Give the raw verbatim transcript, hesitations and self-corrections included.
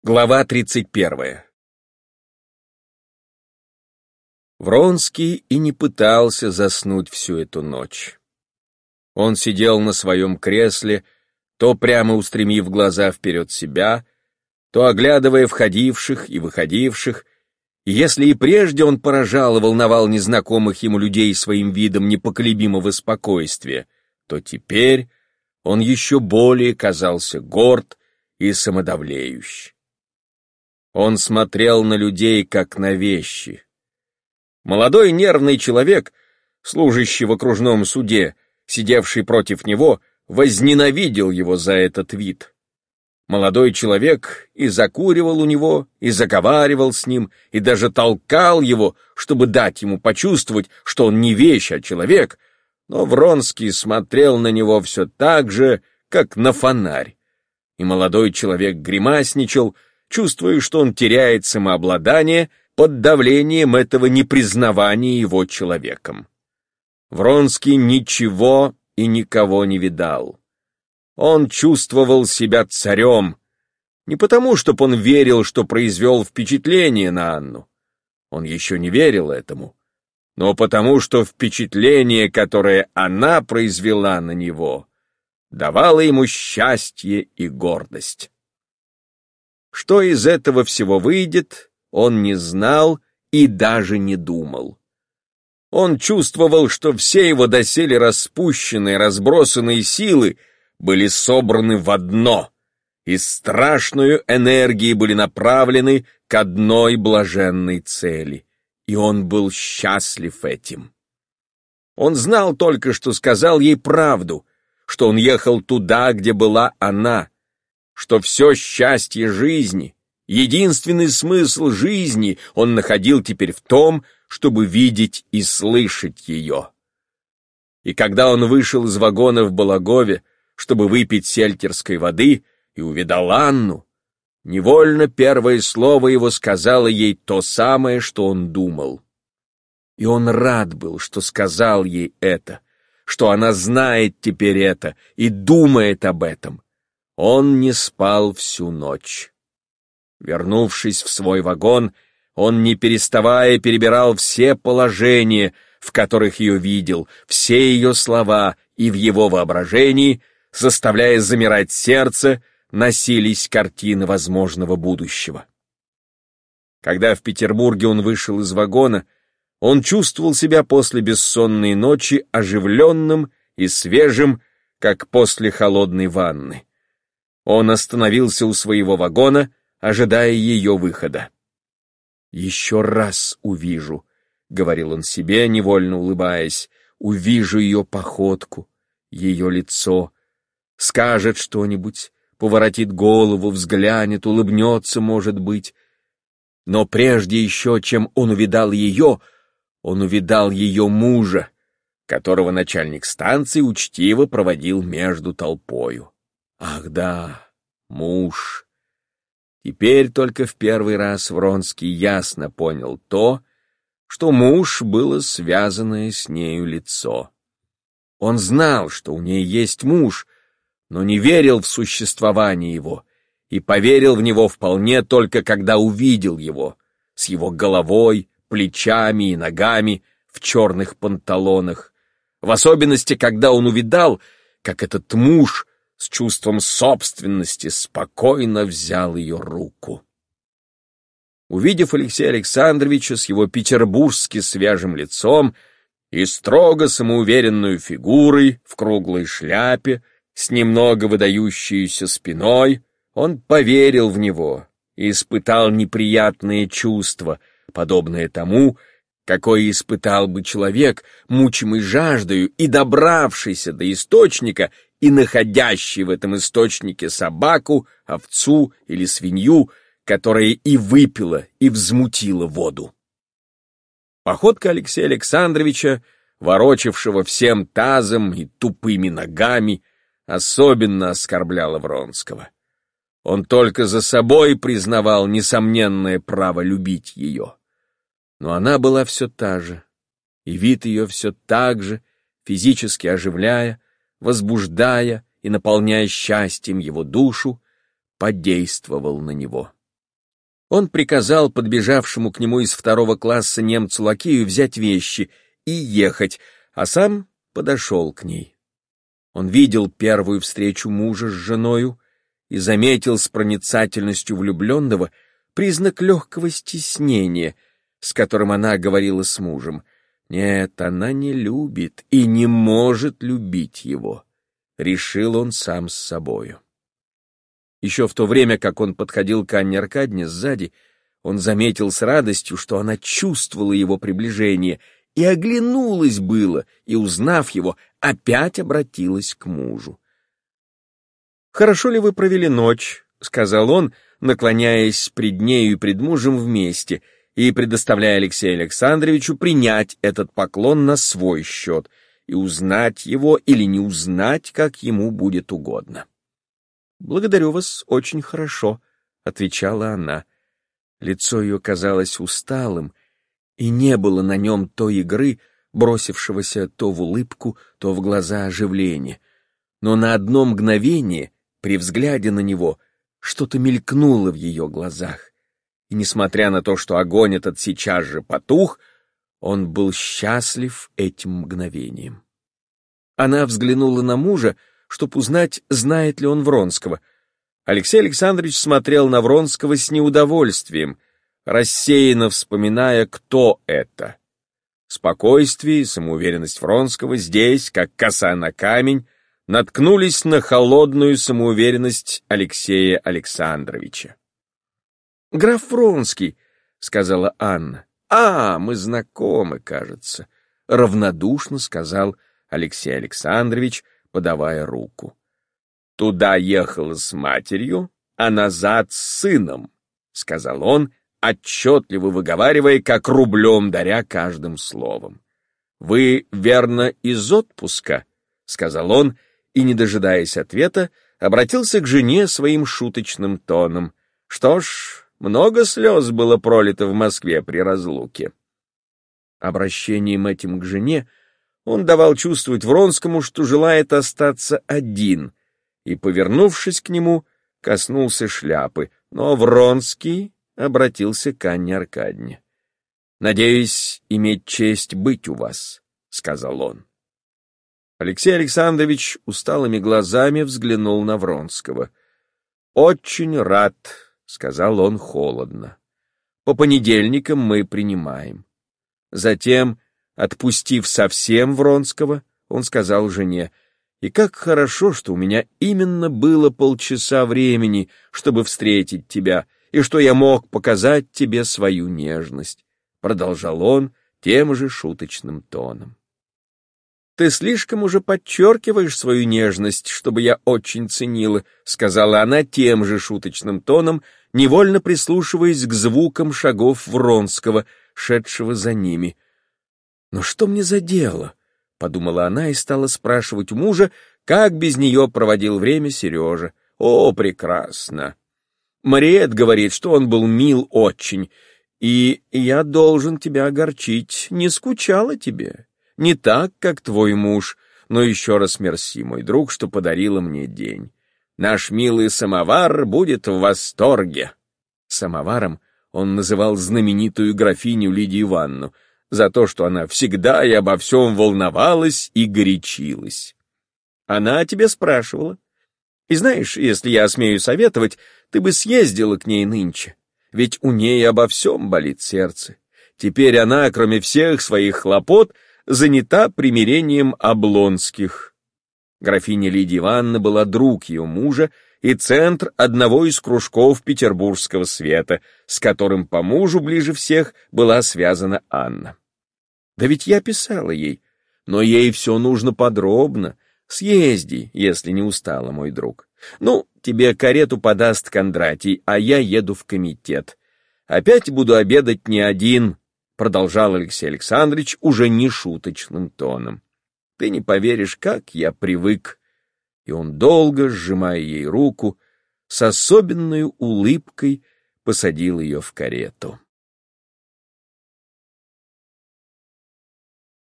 Глава тридцать первая. Вронский и не пытался заснуть всю эту ночь. Он сидел на своем кресле, то прямо устремив глаза вперед себя, то оглядывая входивших и выходивших, и если и прежде он поражал и волновал незнакомых ему людей своим видом непоколебимого спокойствия, то теперь он еще более казался горд и самодовлеющий. Он смотрел на людей, как на вещи. Молодой нервный человек, служащий в окружном суде, сидевший против него, возненавидел его за этот вид. Молодой человек и закуривал у него, и заговаривал с ним, и даже толкал его, чтобы дать ему почувствовать, что он не вещь, а человек, но Вронский смотрел на него все так же, как на фонарь. И молодой человек гримасничал, чувствуя, что он теряет самообладание под давлением этого непризнавания его человеком. Вронский ничего и никого не видал. Он чувствовал себя царем, не потому, чтобы он верил, что произвел впечатление на Анну. Он еще не верил этому, но потому, что впечатление, которое она произвела на него, давало ему счастье и гордость. Что из этого всего выйдет, он не знал и даже не думал. Он чувствовал, что все его доселе распущенные, разбросанные силы были собраны в одно, и страшную энергией были направлены к одной блаженной цели, и он был счастлив этим. Он знал только, что сказал ей правду, что он ехал туда, где была она, что все счастье жизни, единственный смысл жизни он находил теперь в том, чтобы видеть и слышать ее. И когда он вышел из вагона в Балагове, чтобы выпить сельтерской воды, и увидал Анну, невольно первое слово его сказало ей то самое, что он думал. И он рад был, что сказал ей это, что она знает теперь это и думает об этом. Он не спал всю ночь. Вернувшись в свой вагон, он, не переставая, перебирал все положения, в которых ее видел, все ее слова, и в его воображении, заставляя замирать сердце, носились картины возможного будущего. Когда в Петербурге он вышел из вагона, он чувствовал себя после бессонной ночи оживленным и свежим, как после холодной ванны. Он остановился у своего вагона, ожидая ее выхода. «Еще раз увижу», — говорил он себе, невольно улыбаясь, «увижу ее походку, ее лицо, скажет что-нибудь, поворотит голову, взглянет, улыбнется, может быть. Но прежде еще, чем он увидал ее, он увидал ее мужа, которого начальник станции учтиво проводил между толпою. Ах да, муж. Теперь только в первый раз Вронский ясно понял то, что муж было связанное с нею лицо. Он знал, что у ней есть муж, но не верил в существование его и поверил в него вполне только когда увидел его с его головой, плечами и ногами в черных панталонах, в особенности, когда он увидал, как этот муж с чувством собственности спокойно взял ее руку. Увидев Алексея Александровича с его петербургски свежим лицом и строго самоуверенную фигурой в круглой шляпе, с немного выдающейся спиной, он поверил в него и испытал неприятные чувства, подобное тому, какое испытал бы человек, мучимый жаждою и добравшийся до источника и находящий в этом источнике собаку, овцу или свинью, которая и выпила, и взмутила воду. Походка Алексея Александровича, ворочавшего всем тазом и тупыми ногами, особенно оскорбляла Вронского. Он только за собой признавал несомненное право любить ее. Но она была все та же, и вид ее все так же, физически оживляя, возбуждая и наполняя счастьем его душу, подействовал на него. Он приказал подбежавшему к нему из второго класса немцу-лакею взять вещи и ехать, а сам подошел к ней. Он видел первую встречу мужа с женою и заметил с проницательностью влюбленного признак легкого стеснения, с которым она говорила с мужем. Нет, она не любит и не может любить его, решил он сам с собою. Еще в то время, как он подходил к Анне Аркадьевне сзади, он заметил с радостью, что она чувствовала его приближение, и оглянулась было, и, узнав его, опять обратилась к мужу. «Хорошо ли вы провели ночь?» — сказал он, наклоняясь пред нею и пред мужем вместе, и предоставляя Алексею Александровичу принять этот поклон на свой счет и узнать его или не узнать, как ему будет угодно. «Благодарю вас очень хорошо», — отвечала она. Лицо ее казалось усталым, и не было на нем той игры, бросившегося то в улыбку, то в глаза оживления. Но на одно мгновение, при взгляде на него, что-то мелькнуло в ее глазах, и, несмотря на то, что огонь этот сейчас же потух, он был счастлив этим мгновением. Она взглянула на мужа, чтобы узнать, знает ли он Вронского. Алексей Александрович смотрел на Вронского с неудовольствием, рассеянно вспоминая, кто это. Спокойствие и самоуверенность Вронского здесь, как коса на камень, наткнулись на холодную самоуверенность Алексея Александровича. «Граф Вронский», — сказала Анна. «А, мы знакомы, кажется», — равнодушно сказал Алексей Александрович, подавая руку. «Туда ехала с матерью, а назад с сыном», — сказал он, отчетливо выговаривая, как рублем даря каждым словом. «Вы, верно, из отпуска?» — сказал он, и, не дожидаясь ответа, обратился к жене своим шуточным тоном. «Что ж, много слез было пролито в Москве при разлуке». Обращением этим к жене он давал чувствовать Вронскому, что желает остаться один, и, повернувшись к нему, коснулся шляпы, но Вронский обратился к Анне Аркадьевне. «Надеюсь иметь честь быть у вас», — сказал он. Алексей Александрович усталыми глазами взглянул на Вронского. «Очень рад», — сказал он холодно. «По понедельникам мы принимаем». Затем, отпустив совсем Вронского, он сказал жене: «И как хорошо, что у меня именно было полчаса времени, чтобы встретить тебя, и что я мог показать тебе свою нежность», — продолжал он тем же шуточным тоном. «Ты слишком уже подчеркиваешь свою нежность, чтобы я очень ценила», — сказала она тем же шуточным тоном, невольно прислушиваясь к звукам шагов Вронского, шедшего за ними. «Но что мне за дело?» — подумала она и стала спрашивать у мужа, как без нее проводил время Сережа. «О, прекрасно! Мариет говорит, что он был мил очень, и я должен тебя огорчить, не скучала тебе. Не так, как твой муж, но еще раз мерси, мой друг, что подарила мне день. Наш милый самовар будет в восторге». Самоваром он называл знаменитую графиню Лидию Ивановну за то, что она всегда и обо всем волновалась и горячилась. Она о тебе спрашивала. И знаешь, если я смею советовать, ты бы съездила к ней нынче, ведь у ней обо всем болит сердце. Теперь она, кроме всех своих хлопот, занята примирением Облонских. Графиня Лидия Ивановна была друг ее мужа и центр одного из кружков петербургского света, с которым по мужу ближе всех была связана Анна. Да ведь я писала ей, но ей все нужно подробно. Съезди, если не устала, мой друг. Ну, тебе карету подаст Кондратий, а я еду в комитет. Опять буду обедать не один, продолжал Алексей Александрович уже не шуточным тоном. Ты не поверишь, как я привык. И он, долго сжимая ей руку, с особенной улыбкой посадил ее в карету.